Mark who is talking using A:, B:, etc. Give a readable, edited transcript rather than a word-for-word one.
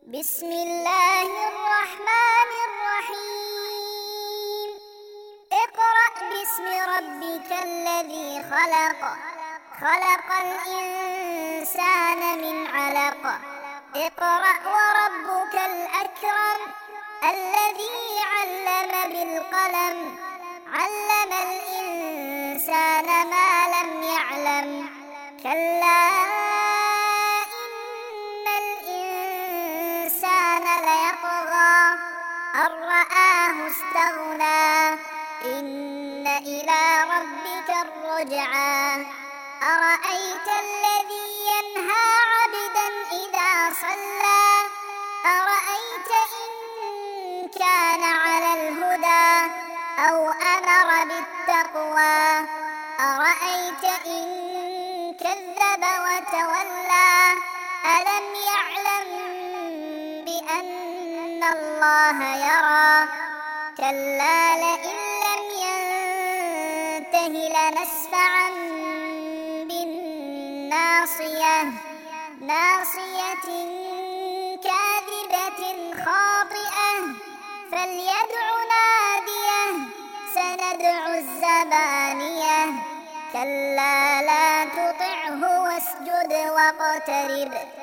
A: بسم الله الرحمن الرحيم اقرأ باسم ربك الذي خلق خلق الإنسان من علق اقرأ وربك الأكرم الذي علم بالقلم علم الإنسان ما لم يعلم كلا إن الإنسان ليطغى أن رآه استغنى إن إلى ربك الرجعى أرأيت الذي ينهى عبدا إذا صلى أرأيت إن كان على الهدى أو أمر بالتقوى أرأيت إن كذب وتولى ألم يعلم بأن الله يرى كلا لئن لم ينته لنسفعا بالناصية ناصية كاذبة خاطئة فليدع ناديه سندع الزبانية كلا لا تطعه واسجد واقترب